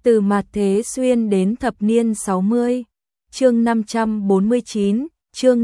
Từ mạt thế xuyên đến thập niên 60. Chương 549, chương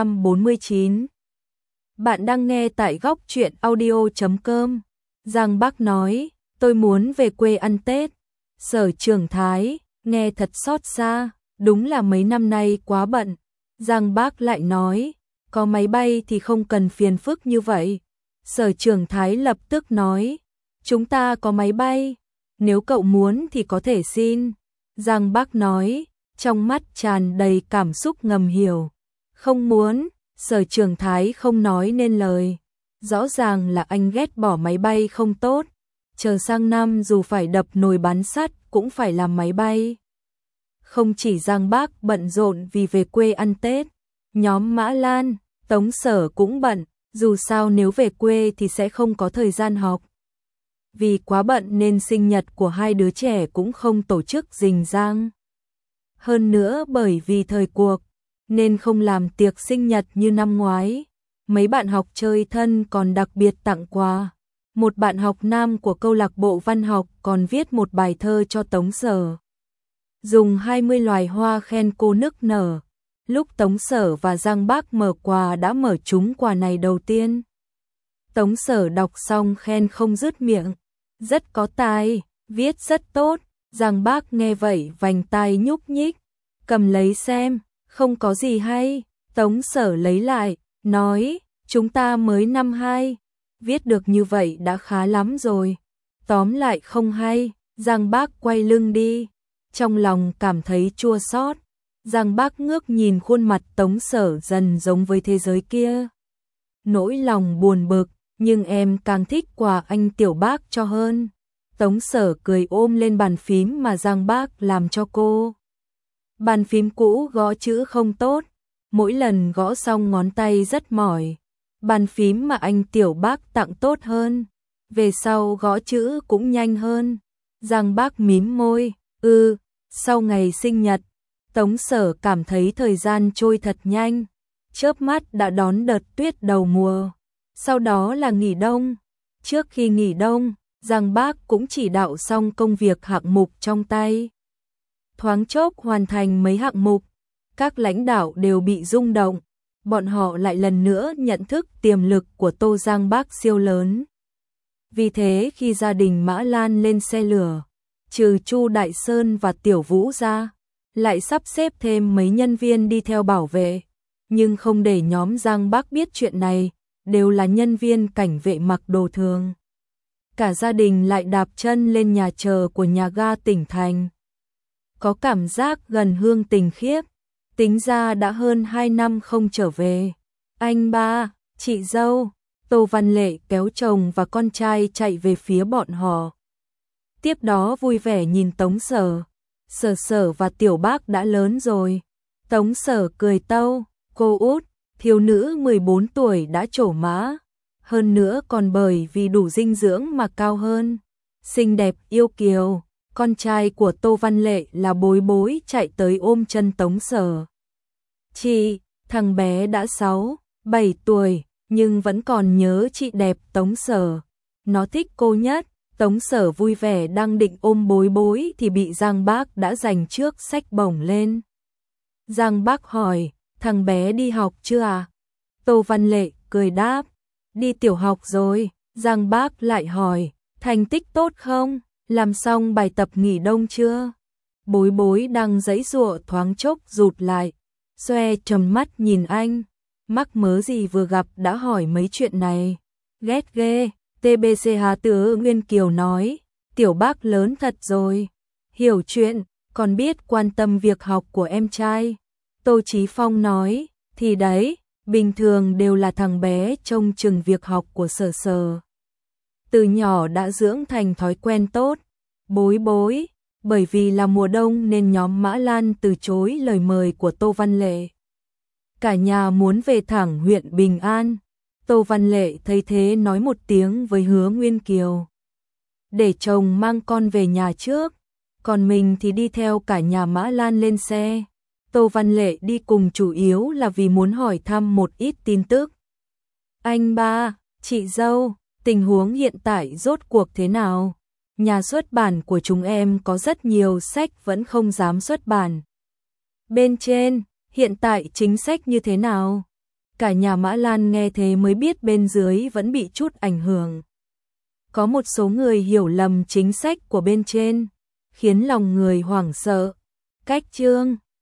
549. Bạn đang nghe tại góc truyện audio.com. Giang Bác nói, tôi muốn về quê ăn Tết. Sở Trường Thái, nghe thật xót xa, đúng là mấy năm nay quá bận. Giang Bác lại nói, có máy bay thì không cần phiền phức như vậy. Sở Trường Thái lập tức nói, chúng ta có máy bay, nếu cậu muốn thì có thể xin. Giang Bác nói, trong mắt tràn đầy cảm xúc ngầm hiểu. Không muốn, Sở Trường Thái không nói nên lời. Rõ ràng là anh ghét bỏ máy bay không tốt. Chờ sang năm dù phải đập nồi bán sắt cũng phải làm máy bay. Không chỉ Giang Bác bận rộn vì về quê ăn Tết, nhóm Mã Lan, Tống Sở cũng bận, dù sao nếu về quê thì sẽ không có thời gian học. Vì quá bận nên sinh nhật của hai đứa trẻ cũng không tổ chức rình rang. Hơn nữa bởi vì thời cuộc, nên không làm tiệc sinh nhật như năm ngoái. Mấy bạn học chơi thân còn đặc biệt tặng quà. Một bạn học nam của câu lạc bộ văn học còn viết một bài thơ cho Tống Sở. Dùng 20 loài hoa khen cô nức nở. Lúc Tống Sở và Giang Bác mở quà đã mở trúng quà này đầu tiên. Tống Sở đọc xong khen không dứt miệng. Rất có tài, viết rất tốt. Giang Bác nghe vậy vành tai nhúc nhích. Cầm lấy xem, không có gì hay. Tống Sở lấy lại, nói, chúng ta mới năm 2. Viết được như vậy đã khá lắm rồi. Tóm lại không hay. Giang Bác quay lưng đi. Trong lòng cảm thấy chua xót. Giang Bác ngước nhìn khuôn mặt Tống Sở dần giống với thế giới kia. Nỗi lòng buồn bực, nhưng em càng thích quà anh Tiểu Bác cho hơn. Tống Sở cười ôm lên bàn phím mà Giang Bác làm cho cô. Bàn phím cũ gõ chữ không tốt, mỗi lần gõ xong ngón tay rất mỏi. Bàn phím mà anh Tiểu Bác tặng tốt hơn, về sau gõ chữ cũng nhanh hơn. Giang Bác mím môi, sau ngày sinh nhật, Tống Sở cảm thấy thời gian trôi thật nhanh, chớp mắt đã đón đợt tuyết đầu mùa. Sau đó là nghỉ đông. Trước khi nghỉ đông, Giang Bác cũng chỉ đạo xong công việc hạng mục trong tay. Thoáng chốc hoàn thành mấy hạng mục, các lãnh đạo đều bị rung động. Bọn họ lại lần nữa nhận thức tiềm lực của Tô Giang Bác siêu lớn. Vì thế khi gia đình Mã Lan lên xe lửa, trừ Chu Đại Sơn và Tiểu Vũ ra, lại sắp xếp thêm mấy nhân viên đi theo bảo vệ. Nhưng không để nhóm Giang Bác biết chuyện này, đều là nhân viên cảnh vệ mặc đồ thường. Cả gia đình lại đạp chân lên nhà chờ của nhà ga tỉnh thành. Có cảm giác gần hương tình khiếp, tính ra đã hơn 2 năm không trở về. Anh ba, chị dâu, Tô Văn Lệ kéo chồng và con trai chạy về phía bọn họ. Tiếp đó vui vẻ nhìn Tống Sở. Sở và Tiểu Bác đã lớn rồi. Tống Sở cười tâu, cô út, thiếu nữ 14 tuổi đã trổ mã. Hơn nữa còn bởi vì đủ dinh dưỡng mà cao hơn. Xinh đẹp yêu kiều. Con trai của Tô Văn Lệ là Bối Bối chạy tới ôm chân Tống Sở. Chị, thằng bé đã 6, 7 tuổi, nhưng vẫn còn nhớ chị đẹp Tống Sở. Nó thích cô nhất. Tống Sở vui vẻ đang định ôm Bối Bối thì bị Giang Bác đã giành trước xách bổng lên. Giang Bác hỏi, thằng bé đi học chưa à? Tô Văn Lệ cười đáp, đi tiểu học rồi. Giang Bác lại hỏi, thành tích tốt không? Làm xong bài tập nghỉ đông chưa? Bối Bối đang giãy giụa thoáng chốc rụt lại, xoe trầm mắt nhìn anh. Mắc mớ gì vừa gặp đã hỏi mấy chuyện này. Ghét ghê. TBC Hà Tử Nguyên Kiều nói, Tiểu Bác lớn thật rồi. Hiểu chuyện, còn biết quan tâm việc học của em trai. Tô Chí Phong nói, thì đấy, bình thường đều là thằng bé trông chừng việc học của Sở. Từ nhỏ đã dưỡng thành thói quen tốt. Bối Bối, bởi vì là mùa đông nên nhóm Mã Lan từ chối lời mời của Tô Văn Lệ. Cả nhà muốn về thẳng huyện Bình An. Tô Văn Lệ thấy thế nói một tiếng với Hứa Nguyên Kiều. Để chồng mang con về nhà trước, còn mình thì đi theo cả nhà Mã Lan lên xe. Tô Văn Lệ đi cùng chủ yếu là vì muốn hỏi thăm một ít tin tức. Anh ba, chị dâu, tình huống hiện tại rốt cuộc thế nào? Nhà xuất bản của chúng em có rất nhiều sách vẫn không dám xuất bản. Bên trên, hiện tại chính sách như thế nào? Cả nhà Mã Lan nghe thế mới biết bên dưới vẫn bị chút ảnh hưởng. Có một số người hiểu lầm chính sách của bên trên, khiến lòng người hoảng sợ. Cách chương